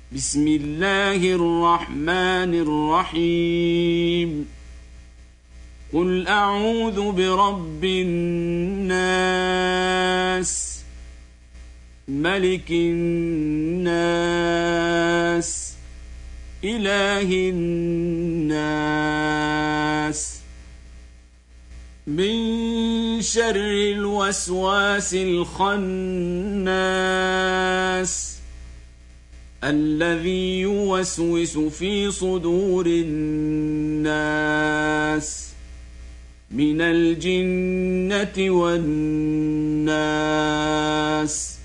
بسم الله الرحمن الرحيم قل أعوذ برب الناس ملك الناس إله الناس من شر الوسواس الخناس الذي يوسوس في صدور الناس من الجنة والناس.